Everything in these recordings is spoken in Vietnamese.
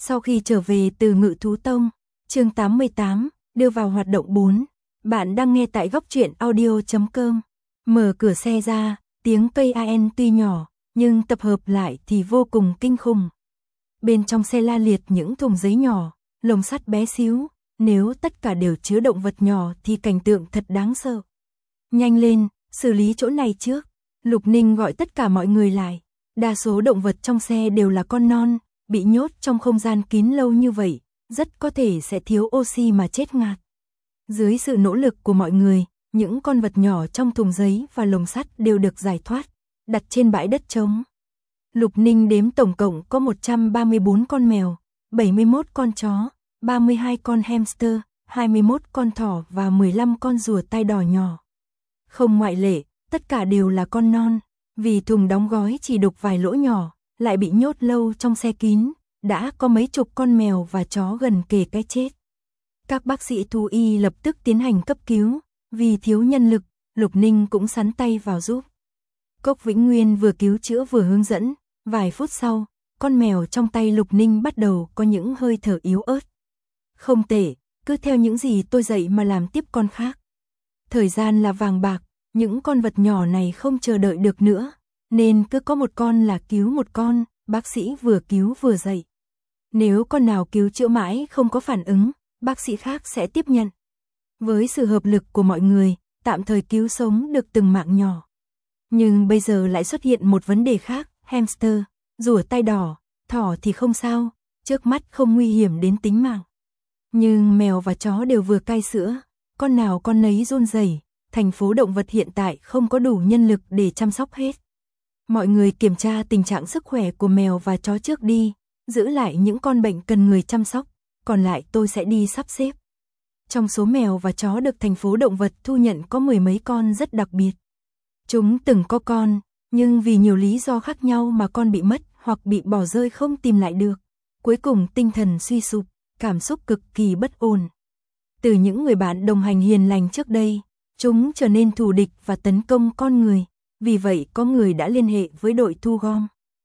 Sau khi trở về từ Ngự Thú Tông, chương 88, đưa vào hoạt động 4. Bạn đang nghe tại góc truyện audio.com. Mở cửa xe ra, tiếng cây AN tuy nhỏ, nhưng tập hợp lại thì vô cùng kinh khủng. Bên trong xe la liệt những thùng giấy nhỏ, lồng sắt bé xíu, nếu tất cả đều chứa động vật nhỏ thì cảnh tượng thật đáng sợ. Nhanh lên, xử lý chỗ này trước. Lục Ninh gọi tất cả mọi người lại. Đa số động vật trong xe đều là con non, bị nhốt trong không gian kín lâu như vậy, rất có thể sẽ thiếu oxy mà chết ngạt. Dưới sự nỗ lực của mọi người, những con vật nhỏ trong thùng giấy và lồng sắt đều được giải thoát, đặt trên bãi đất trống. Lục Ninh đếm tổng cộng có 134 con mèo, 71 con chó, 32 con hamster, 21 con thỏ và 15 con rùa tai đỏ nhỏ. Không ngoại lệ, tất cả đều là con non, vì thùng đóng gói chỉ đục vài lỗ nhỏ, lại bị nhốt lâu trong xe kín, đã có mấy chục con mèo và chó gần kề cái chết. Các bác sĩ thú y lập tức tiến hành cấp cứu, vì thiếu nhân lực, Lục Ninh cũng sắn tay vào giúp. Cốc Vĩnh Nguyên vừa cứu chữa vừa hướng dẫn, vài phút sau, con mèo trong tay Lục Ninh bắt đầu có những hơi thở yếu ớt. Không tệ, cứ theo những gì tôi dạy mà làm tiếp con khác. Thời gian là vàng bạc, những con vật nhỏ này không chờ đợi được nữa, nên cứ có một con là cứu một con, bác sĩ vừa cứu vừa dạy. Nếu con nào cứu chữa mãi không có phản ứng, bác sĩ khác sẽ tiếp nhận. Với sự hợp lực của mọi người, tạm thời cứu sống được từng mạng nhỏ. Nhưng bây giờ lại xuất hiện một vấn đề khác, hamster, rùa tai đỏ, thỏ thì không sao, trước mắt không nguy hiểm đến tính mạng. Nhưng mèo và chó đều vừa cai sữa, con nào con nấy run rẩy. Thành phố động vật hiện tại không có đủ nhân lực để chăm sóc hết. Mọi người kiểm tra tình trạng sức khỏe của mèo và chó trước đi, giữ lại những con bệnh cần người chăm sóc, còn lại tôi sẽ đi sắp xếp. Trong số mèo và chó được thành phố động vật thu nhận có 10 mấy con rất đặc biệt. Chúng từng có con, nhưng vì nhiều lý do khác nhau mà con bị mất hoặc bị bỏ rơi không tìm lại được. Cuối cùng tinh thần suy sụp, cảm xúc cực kỳ bất ổn. Từ những người bạn đồng hành hiền lành trước đây, chúng trở nên thù địch và tấn công con người, vì vậy có người đã liên hệ với đội thu gom.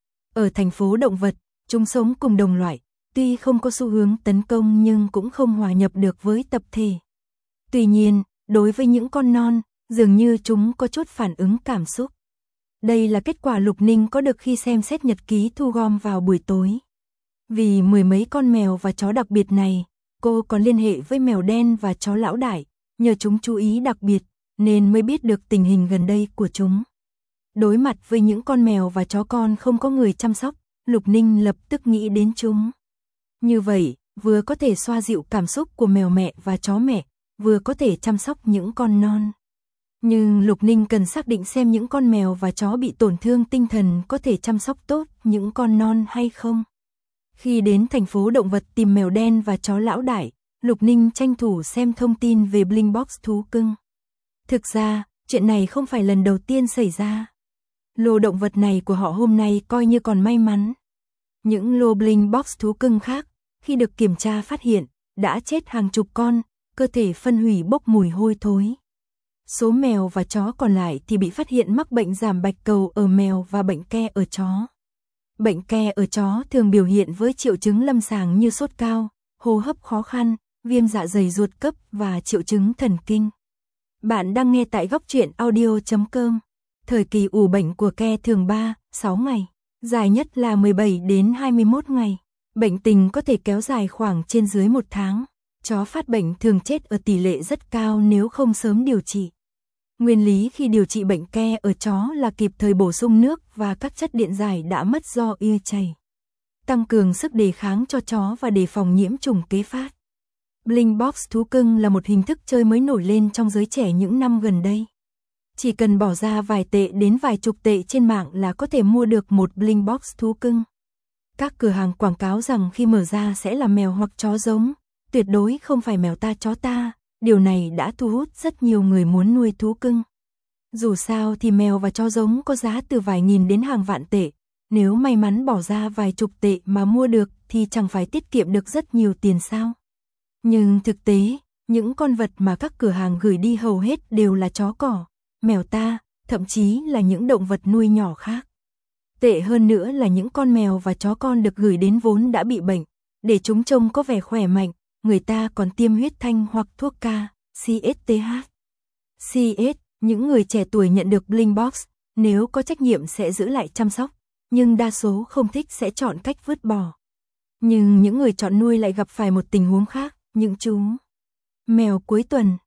Ở thành phố động vật, chúng sống cùng đồng loại, tuy không có xu hướng tấn công nhưng cũng không hòa nhập được với tập thể. Tuy nhiên, đối với những con non, dường như chúng có chút phản ứng cảm xúc. Đây là kết quả Lục Ninh có được khi xem xét nhật ký thu gom vào buổi tối. Vì 10 mấy con mèo và chó đặc biệt này, cô còn liên hệ với mèo đen và chó lão đại, nhờ chúng chú ý đặc biệt, nên mới biết được tình hình gần đây của chúng. Đối mặt với những con mèo và chó con không có người chăm sóc, Lục Ninh lập tức nghĩ đến chúng. Như vậy, vừa có thể xoa dịu cảm xúc của mèo mẹ và chó mẹ, vừa có thể chăm sóc những con non. Nhưng Lục Ninh cần xác định xem những con mèo và chó bị tổn thương tinh thần có thể chăm sóc tốt những con non hay không. Khi đến thành phố động vật tìm mèo đen và chó lão đại, Lục Ninh tranh thủ xem thông tin về Bling Box thú cưng. Thực ra, chuyện này không phải lần đầu tiên xảy ra. Lô động vật này của họ hôm nay coi như còn may mắn. Những lô Bling Box thú cưng khác, khi được kiểm tra phát hiện, đã chết hàng chục con, cơ thể phân hủy bốc mùi hôi thối. Số mèo và chó còn lại thì bị phát hiện mắc bệnh giảm bạch cầu ở mèo và bệnh ke ở chó. Bệnh ke ở chó thường biểu hiện với triệu chứng lâm sàng như sốt cao, hô hấp khó khăn, viêm dạ dày ruột cấp và triệu chứng thần kinh. Bạn đang nghe tại góc truyện audio.com. Thời kỳ ủ bệnh của ke thường 3-6 ngày, dài nhất là 17 đến 21 ngày. Bệnh tình có thể kéo dài khoảng trên dưới 1 tháng. Chó phát bệnh thường chết ở tỷ lệ rất cao nếu không sớm điều trị. Nguyên lý khi điều trị bệnh ke ở chó là kịp thời bổ sung nước và các chất điện giải đã mất do ưa chảy. Tăng cường sức đề kháng cho chó và đề phòng nhiễm trùng kế phát. Bling Box thú cưng là một hình thức chơi mới nổi lên trong giới trẻ những năm gần đây. Chỉ cần bỏ ra vài tệ đến vài chục tệ trên mạng là có thể mua được một Bling Box thú cưng. Các cửa hàng quảng cáo rằng khi mở ra sẽ là mèo hoặc chó giống, tuyệt đối không phải mèo ta chó ta, điều này đã thu hút rất nhiều người muốn nuôi thú cưng. Dù sao thì mèo và chó giống có giá từ vài nghìn đến hàng vạn tệ, nếu may mắn bỏ ra vài chục tệ mà mua được thì chẳng phải tiết kiệm được rất nhiều tiền sao. Nhưng thực tế, những con vật mà các cửa hàng gửi đi hầu hết đều là chó cỏ, mèo ta, thậm chí là những động vật nuôi nhỏ khác. Tệ hơn nữa là những con mèo và chó con được gửi đến vốn đã bị bệnh, để chúng trông có vẻ khỏe mạnh, người ta còn tiêm huyết thanh hoặc thuốc K, CSTH. CS, những người trẻ tuổi nhận được Blink Box, nếu có trách nhiệm sẽ giữ lại chăm sóc, nhưng đa số không thích sẽ chọn cách vứt bỏ. Nhưng những người chọn nuôi lại gặp phải một tình huống khác, những chú mèo cuối tuần,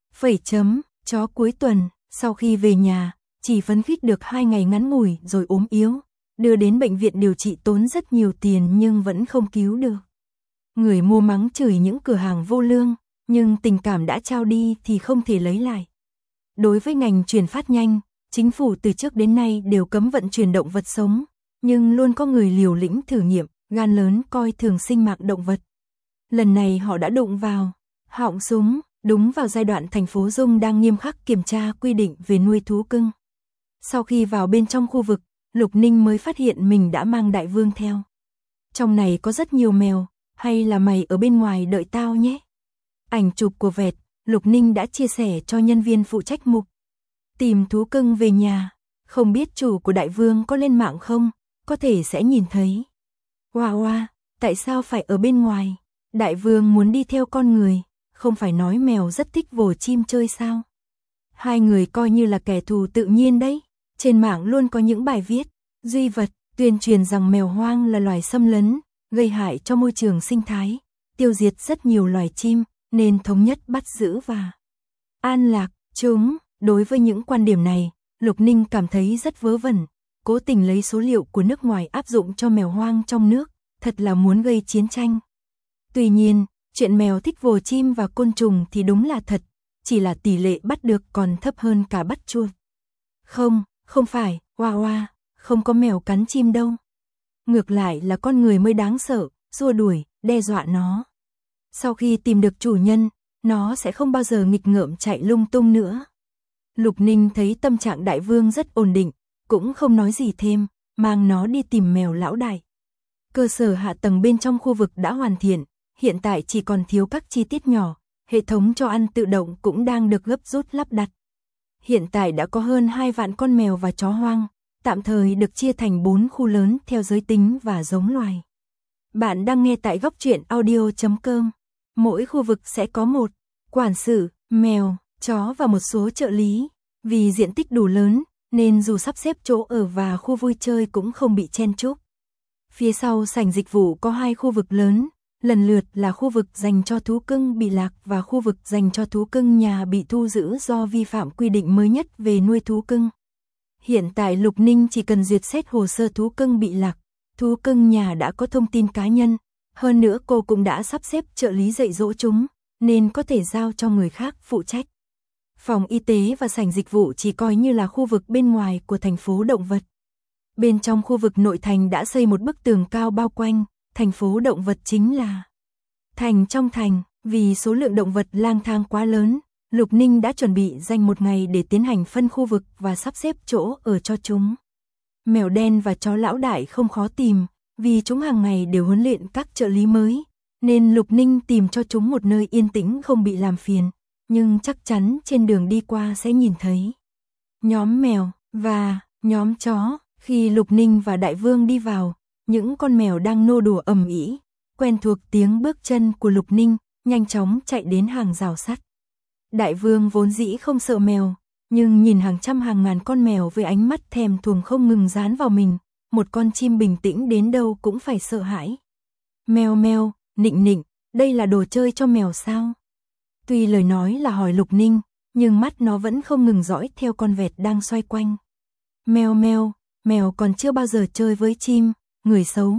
chó cuối tuần, sau khi về nhà, chỉ phấn khích được 2 ngày ngắn ngủi rồi ốm yếu, đưa đến bệnh viện điều trị tốn rất nhiều tiền nhưng vẫn không cứu được. Người mua mắng chửi những cửa hàng vô lương, nhưng tình cảm đã trao đi thì không thể lấy lại. Đối với ngành chuyển phát nhanh, chính phủ từ trước đến nay đều cấm vận chuyển động vật sống, nhưng luôn có người liều lĩnh thử nghiệm, gan lớn coi thường sinh mạng động vật. Lần này họ đã đụng vào họng súng, đúng vào giai đoạn thành phố Dung đang nghiêm khắc kiểm tra quy định về nuôi thú cưng. Sau khi vào bên trong khu vực, Lục Ninh mới phát hiện mình đã mang Đại Vương theo. Trong này có rất nhiều mèo, hay là mày ở bên ngoài đợi tao nhé. Ảnh chụp của vẹt, Lục Ninh đã chia sẻ cho nhân viên phụ trách mục tìm thú cưng về nhà. Không biết chủ của Đại Vương có lên mạng không, có thể sẽ nhìn thấy. Wow, tại sao phải ở bên ngoài? Đại Vương muốn đi theo con người, không phải nói mèo rất thích vồ chim chơi sao? Hai người coi như là kẻ thù tự nhiên đấy. Trên mạng luôn có những bài viết, duy vật, tuyên truyền rằng mèo hoang là loài xâm lấn, gây hại cho môi trường sinh thái, tiêu diệt rất nhiều loài chim, nên thống nhất bắt giữ và an lạc chúng. Đối với những quan điểm này, Lục Ninh cảm thấy rất vớ vẩn, cố tình lấy số liệu của nước ngoài áp dụng cho mèo hoang trong nước, thật là muốn gây chiến tranh. Tuy nhiên, chuyện mèo thích vồ chim và côn trùng thì đúng là thật, chỉ là tỷ lệ bắt được còn thấp hơn cả bắt chuột. Không phải, không có mèo cắn chim đâu. Ngược lại là con người mới đáng sợ, xua đuổi, đe dọa nó. Sau khi tìm được chủ nhân, nó sẽ không bao giờ nghịch ngợm chạy lung tung nữa. Lục Ninh thấy tâm trạng Đại Vương rất ổn định, cũng không nói gì thêm, mang nó đi tìm mèo lão đại. Cơ sở hạ tầng bên trong khu vực đã hoàn thiện, hiện tại chỉ còn thiếu các chi tiết nhỏ, hệ thống cho ăn tự động cũng đang được gấp rút lắp đặt. Hiện tại đã có hơn 2 vạn con mèo và chó hoang, tạm thời được chia thành 4 khu lớn theo giới tính và giống loài. Bạn đang nghe tại góc truyện audio.com. Mỗi khu vực sẽ có một quản sự, mèo, chó và một số trợ lý. Vì diện tích đủ lớn, nên dù sắp xếp chỗ ở và khu vui chơi cũng không bị chen chúc. Phía sau sảnh dịch vụ có 2 khu vực lớn, lần lượt là khu vực dành cho thú cưng bị lạc và khu vực dành cho thú cưng nhà bị thu giữ do vi phạm quy định mới nhất về nuôi thú cưng. Hiện tại Lục Ninh chỉ cần duyệt xét hồ sơ thú cưng bị lạc, thú cưng nhà đã có thông tin cá nhân, hơn nữa cô cũng đã sắp xếp trợ lý dạy dỗ chúng, nên có thể giao cho người khác phụ trách. Phòng y tế và sảnh dịch vụ chỉ coi như là khu vực bên ngoài của thành phố động vật. Bên trong khu vực nội thành đã xây một bức tường cao bao quanh, thành phố động vật chính là thành trong thành. Vì số lượng động vật lang thang quá lớn, Lục Ninh đã chuẩn bị dành một ngày để tiến hành phân khu vực và sắp xếp chỗ ở cho chúng. Mèo đen và chó lão đại không khó tìm, vì chúng hàng ngày đều huấn luyện các trợ lý mới, nên Lục Ninh tìm cho chúng một nơi yên tĩnh không bị làm phiền, nhưng chắc chắn trên đường đi qua sẽ nhìn thấy nhóm mèo và nhóm chó. Khi Lục Ninh và Đại Vương đi vào, những con mèo đang nô đùa ầm ĩ, quen thuộc tiếng bước chân của Lục Ninh, nhanh chóng chạy đến hàng rào sắt. Đại Vương vốn dĩ không sợ mèo, nhưng nhìn hàng trăm hàng ngàn con mèo với ánh mắt thèm thuồng không ngừng dán vào mình, một con chim bình tĩnh đến đâu cũng phải sợ hãi. Mèo mèo, nịnh nịnh, đây là đồ chơi cho mèo sao? Tuy lời nói là hỏi Lục Ninh, nhưng mắt nó vẫn không ngừng dõi theo con vẹt đang xoay quanh. Mèo mèo, mèo còn chưa bao giờ chơi với chim, người xấu,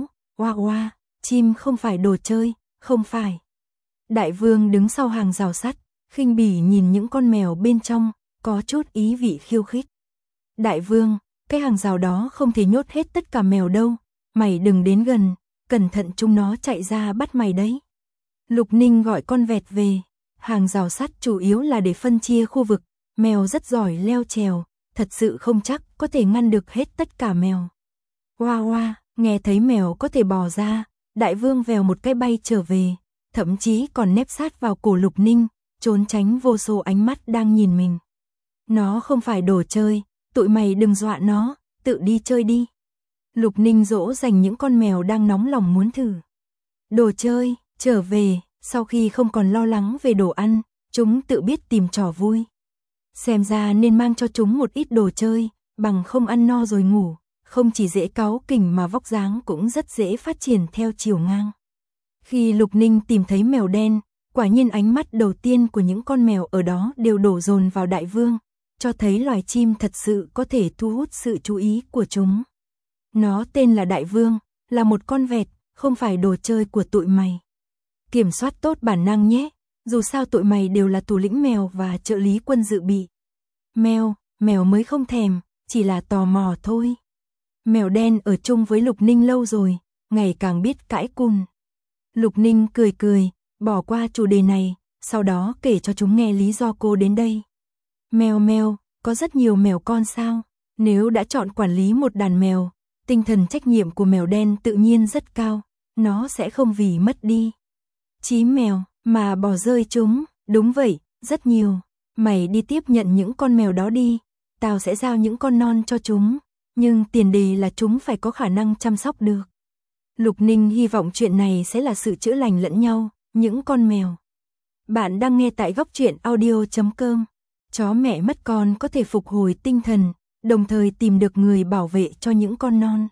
chim không phải đồ chơi, không phải. Đại Vương đứng sau hàng rào sắt, khinh bỉ nhìn những con mèo bên trong, có chút ý vị khiêu khích. Đại Vương, cái hàng rào đó không thể nhốt hết tất cả mèo đâu, mày đừng đến gần, cẩn thận chúng nó chạy ra bắt mày đấy. Lục Ninh gọi con vẹt về, hàng rào sắt chủ yếu là để phân chia khu vực, mèo rất giỏi leo trèo, thật sự không chắc có thể ngăn được hết tất cả mèo. Nghe thấy mèo có thể bò ra, Đại Vương vèo một cái bay trở về, thậm chí còn nép sát vào cổ Lục Ninh, trốn tránh vô số ánh mắt đang nhìn mình. Nó không phải đồ chơi, tụi mày đừng dọa nó, tự đi chơi đi. Lục Ninh dỗ dành những con mèo đang nóng lòng muốn thử. Đồ chơi, Trở về, sau khi không còn lo lắng về đồ ăn, chúng tự biết tìm trò vui. Xem ra nên mang cho chúng một ít đồ chơi, bằng không ăn no rồi ngủ, không chỉ dễ cáu kỉnh mà vóc dáng cũng rất dễ phát triển theo chiều ngang. Khi Lục Ninh tìm thấy mèo đen, quả nhiên ánh mắt đầu tiên của những con mèo ở đó đều đổ dồn vào Đại Vương, cho thấy loài chim thật sự có thể thu hút sự chú ý của chúng. Nó tên là Đại Vương, là một con vẹt, không phải đồ chơi của tụi mày. Kiểm soát tốt bản năng nhé, dù sao tụi mày đều là thủ lĩnh mèo và trợ lý quân dự bị. Mèo mới không thèm, chỉ là tò mò thôi. Mèo đen ở chung với Lục Ninh lâu rồi, ngày càng biết cãi cùn. Lục Ninh cười, bỏ qua chủ đề này, sau đó kể cho chúng nghe lý do cô đến đây. Mèo, có rất nhiều mèo con sao? Nếu đã chọn quản lý một đàn mèo, tinh thần trách nhiệm của mèo đen tự nhiên rất cao, nó sẽ không vì mất đi chí mèo mà bỏ rơi chúng. Đúng vậy, rất nhiều. Mày đi tiếp nhận những con mèo đó đi, tao sẽ giao những con non cho chúng, nhưng tiền đề là chúng phải có khả năng chăm sóc được. Lục Ninh hy vọng chuyện này sẽ là sự chữa lành lẫn nhau, những con mèo. Bạn đang nghe tại Góc Truyện Audio.com. Chó mẹ mất con có thể phục hồi tinh thần, đồng thời tìm được người bảo vệ cho những con non.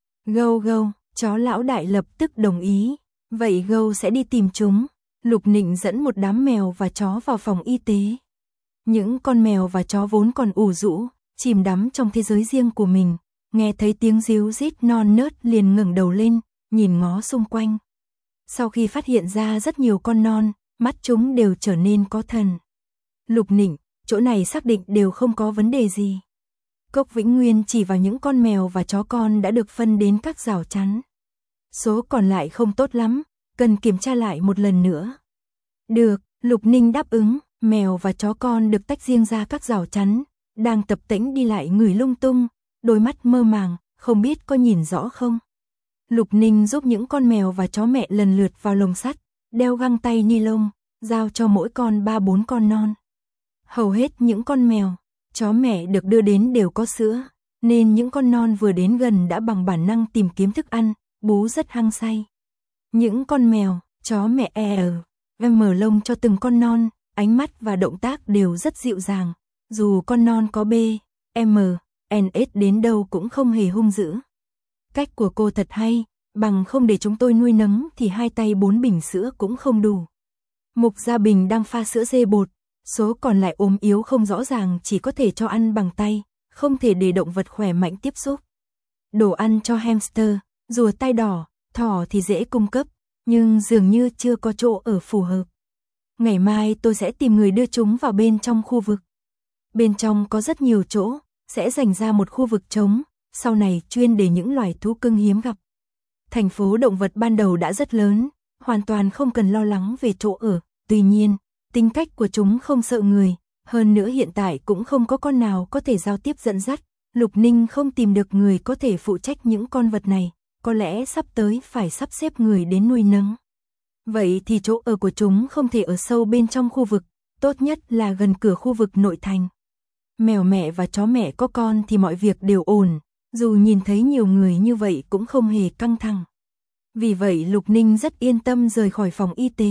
Gâu, chó lão đại lập tức đồng ý. Vậy Gâu sẽ đi tìm chúng. Lục Ninh dẫn một đám mèo và chó vào phòng y tế. Những con mèo và chó vốn còn ủ rũ, chìm đắm trong thế giới riêng của mình, nghe thấy tiếng ríu rít non nớt liền ngẩng đầu lên, nhìn ngó xung quanh. Sau khi phát hiện ra rất nhiều con non, mắt chúng đều trở nên có thần. Lục Ninh, chỗ này xác định đều không có vấn đề gì. Cốc Vĩnh Nguyên chỉ vào những con mèo và chó con đã được phân đến các rào chắn. Số còn lại không tốt lắm, cần kiểm tra lại một lần nữa. Được, Lục Ninh đáp ứng, mèo và chó con được tách riêng ra các rào chắn, đang tập tễnh đi lại ngửi lung tung, đôi mắt mơ màng, không biết có nhìn rõ không. Lục Ninh giúp những con mèo và chó mẹ lần lượt vào lồng sắt, đeo găng tay ni lông, giao cho mỗi con 3-4 con non. Hầu hết những con mèo, chó mẹ được đưa đến đều có sữa, nên những con non vừa đến gần đã bằng bản năng tìm kiếm thức ăn, bú rất hăng say. Những con mèo, chó mẹ mở lông cho từng con non, ánh mắt và động tác đều rất dịu dàng, dù con non có BMNS đến đâu cũng không hề hung dữ. Cách của cô thật hay, bằng không để chúng tôi nuôi nấng thì 2 tay 4 bình sữa cũng không đủ. Mục Gia Bình đang pha sữa dê bột, số còn lại ốm yếu không rõ ràng chỉ có thể cho ăn bằng tay, không thể để động vật khỏe mạnh tiếp xúc. Đồ ăn cho hamster, rùa tai đỏ, thỏ thì dễ cung cấp, nhưng dường như chưa có chỗ ở phù hợp. Ngày mai tôi sẽ tìm người đưa chúng vào bên trong khu vực. Bên trong có rất nhiều chỗ, sẽ dành ra một khu vực trống, sau này chuyên để những loài thú cưng hiếm gặp. Thành phố động vật ban đầu đã rất lớn, hoàn toàn không cần lo lắng về chỗ ở, tuy nhiên, tính cách của chúng không sợ người, hơn nữa hiện tại cũng không có con nào có thể giao tiếp dẫn dắt, Lục Ninh không tìm được người có thể phụ trách những con vật này, có lẽ sắp tới phải sắp xếp người đến nuôi nấng. Vậy thì chỗ ở của chúng không thể ở sâu bên trong khu vực, tốt nhất là gần cửa khu vực nội thành. Mèo mẹ và chó mẹ có con thì mọi việc đều ổn, dù nhìn thấy nhiều người như vậy cũng không hề căng thẳng. Vì vậy Lục Ninh rất yên tâm rời khỏi phòng y tế.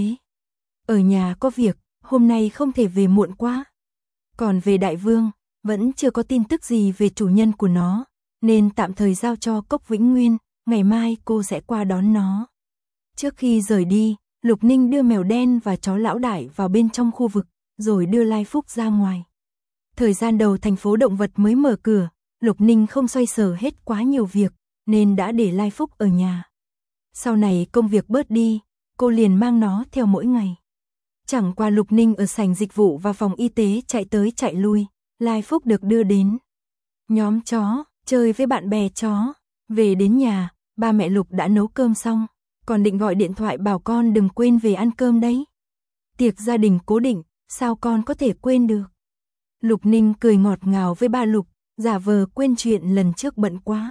Ở nhà có việc, hôm nay không thể về muộn quá. Còn về Đại Vương, vẫn chưa có tin tức gì về chủ nhân của nó, nên tạm thời giao cho Cốc Vĩnh Nguyên, ngày mai cô sẽ qua đón nó. Trước khi rời đi, Lục Ninh đưa mèo đen và chó lão đại vào bên trong khu vực, rồi đưa Lai Phúc ra ngoài. Thời gian đầu thành phố động vật mới mở cửa, Lục Ninh không xoay sở hết quá nhiều việc, nên đã để Lai Phúc ở nhà. Sau này công việc bớt đi, cô liền mang nó theo mỗi ngày. Chẳng qua Lục Ninh ở sảnh dịch vụ và phòng y tế chạy tới chạy lui, Lai Phúc được đưa đến nhóm chó, chơi với bạn bè chó. Về đến nhà, ba mẹ Lục đã nấu cơm xong, còn định gọi điện thoại bảo con đừng quên về ăn cơm đấy. Tiệc gia đình cố định, sao con có thể quên được. Lục Ninh cười ngọt ngào với ba Lục, giả vờ quên chuyện lần trước bận quá.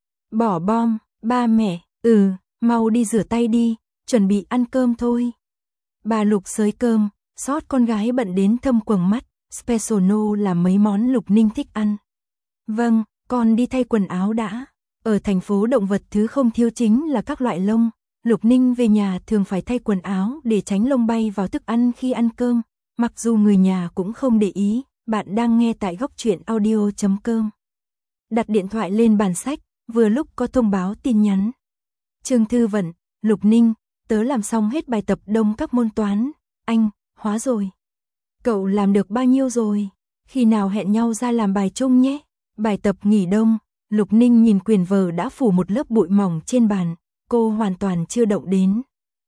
Bỏ bom, ba mẹ, mau đi rửa tay đi, chuẩn bị ăn cơm thôi. Bà Lục xới cơm, sót con gái bận đến thâm quầng mắt, Special No là mấy món Lục Ninh thích ăn. Vâng, con đi thay quần áo đã. Ở thành phố động vật thứ không thiếu chính là các loại lông, Lục Ninh về nhà thường phải thay quần áo để tránh lông bay vào thức ăn khi ăn cơm, mặc dù người nhà cũng không để ý. Bạn đang nghe tại góc truyện audio.com. Đặt điện thoại lên bàn sách, vừa lúc có thông báo tin nhắn. Trương Thư Vận, Lục Ninh, tớ làm xong hết bài tập đông các môn toán, Anh, hóa rồi. Cậu làm được bao nhiêu rồi? Khi nào hẹn nhau ra làm bài chung nhé? Bài tập nghỉ đông, Lục Ninh nhìn quyển vở đã phủ một lớp bụi mỏng trên bàn, cô hoàn toàn chưa động đến.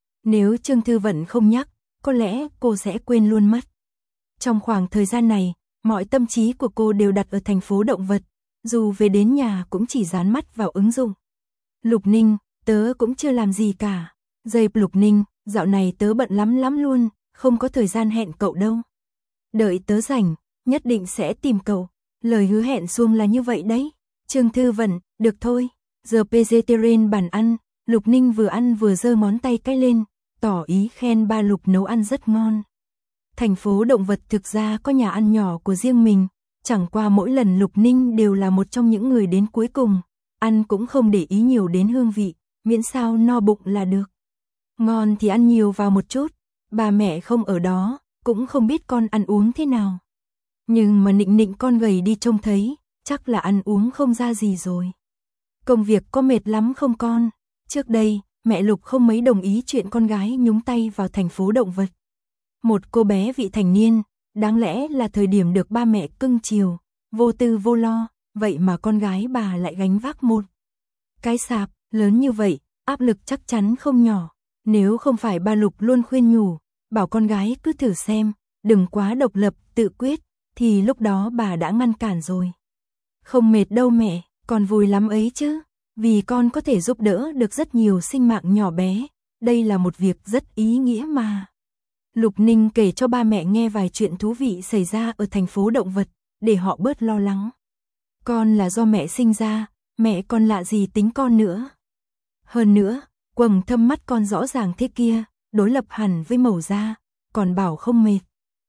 Nếu Trương Thư Vận không nhắc, có lẽ cô sẽ quên luôn mất. Trong khoảng thời gian này, mọi tâm trí của cô đều đặt ở thành phố động vật, dù về đến nhà cũng chỉ dán mắt vào ứng dụng. Lục Ninh, tớ cũng chưa làm gì cả. Dây Lục Ninh, dạo này tớ bận lắm luôn, không có thời gian hẹn cậu đâu. Đợi tớ rảnh, nhất định sẽ tìm cậu. Lời hứa hẹn xuông là như vậy đấy. Trương Thư Vận, được thôi. Giờ vegetarian bàn ăn, Lục Ninh vừa ăn vừa giơ ngón tay cái lên, tỏ ý khen ba Lục nấu ăn rất ngon. Thành phố động vật thực ra có nhà ăn nhỏ của riêng mình, chẳng qua mỗi lần Lục Ninh đều là một trong những người đến cuối cùng, ăn cũng không để ý nhiều đến hương vị, miễn sao no bụng là được. Ngon thì ăn nhiều vào một chút, bà mẹ không ở đó, cũng không biết con ăn uống thế nào. Nhưng mà nịnh con gầy đi trông thấy, chắc là ăn uống không ra gì rồi. Công việc có mệt lắm không con? Trước đây, mẹ Lục không mấy đồng ý chuyện con gái nhúng tay vào thành phố động vật. Một cô bé vị thành niên, đáng lẽ là thời điểm được ba mẹ cưng chiều, vô tư vô lo, vậy mà con gái bà lại gánh vác một cái sạp lớn như vậy, áp lực chắc chắn không nhỏ. Nếu không phải ba Lục luôn khuyên nhủ, bảo con gái cứ thử xem, đừng quá độc lập, tự quyết, thì lúc đó bà đã ngăn cản rồi. Không mệt đâu mẹ, con vui lắm ấy chứ, vì con có thể giúp đỡ được rất nhiều sinh mạng nhỏ bé, đây là một việc rất ý nghĩa mà. Lục Ninh kể cho ba mẹ nghe vài chuyện thú vị xảy ra ở thành phố động vật, để họ bớt lo lắng. Con là do mẹ sinh ra, mẹ còn lạ gì tính con nữa. Hơn nữa, quầng thâm mắt con rõ ràng thế kia, đối lập hẳn với màu da, còn bảo không mệt.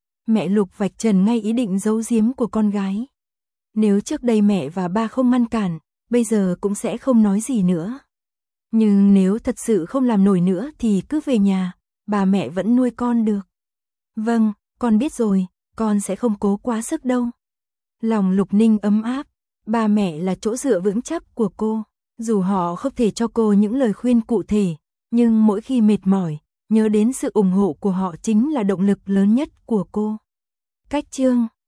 Mẹ Lục vạch trần ngay ý định giấu giếm của con gái. Nếu trước đây mẹ và ba không ngăn cản, bây giờ cũng sẽ không nói gì nữa. Nhưng nếu thật sự không làm nổi nữa thì cứ về nhà, bà mẹ vẫn nuôi con được. Vâng, con biết rồi, con sẽ không cố quá sức đâu. Lòng Lục Ninh ấm áp, ba mẹ là chỗ dựa vững chắc của cô. Dù họ không thể cho cô những lời khuyên cụ thể, nhưng mỗi khi mệt mỏi, nhớ đến sự ủng hộ của họ chính là động lực lớn nhất của cô. Cách chương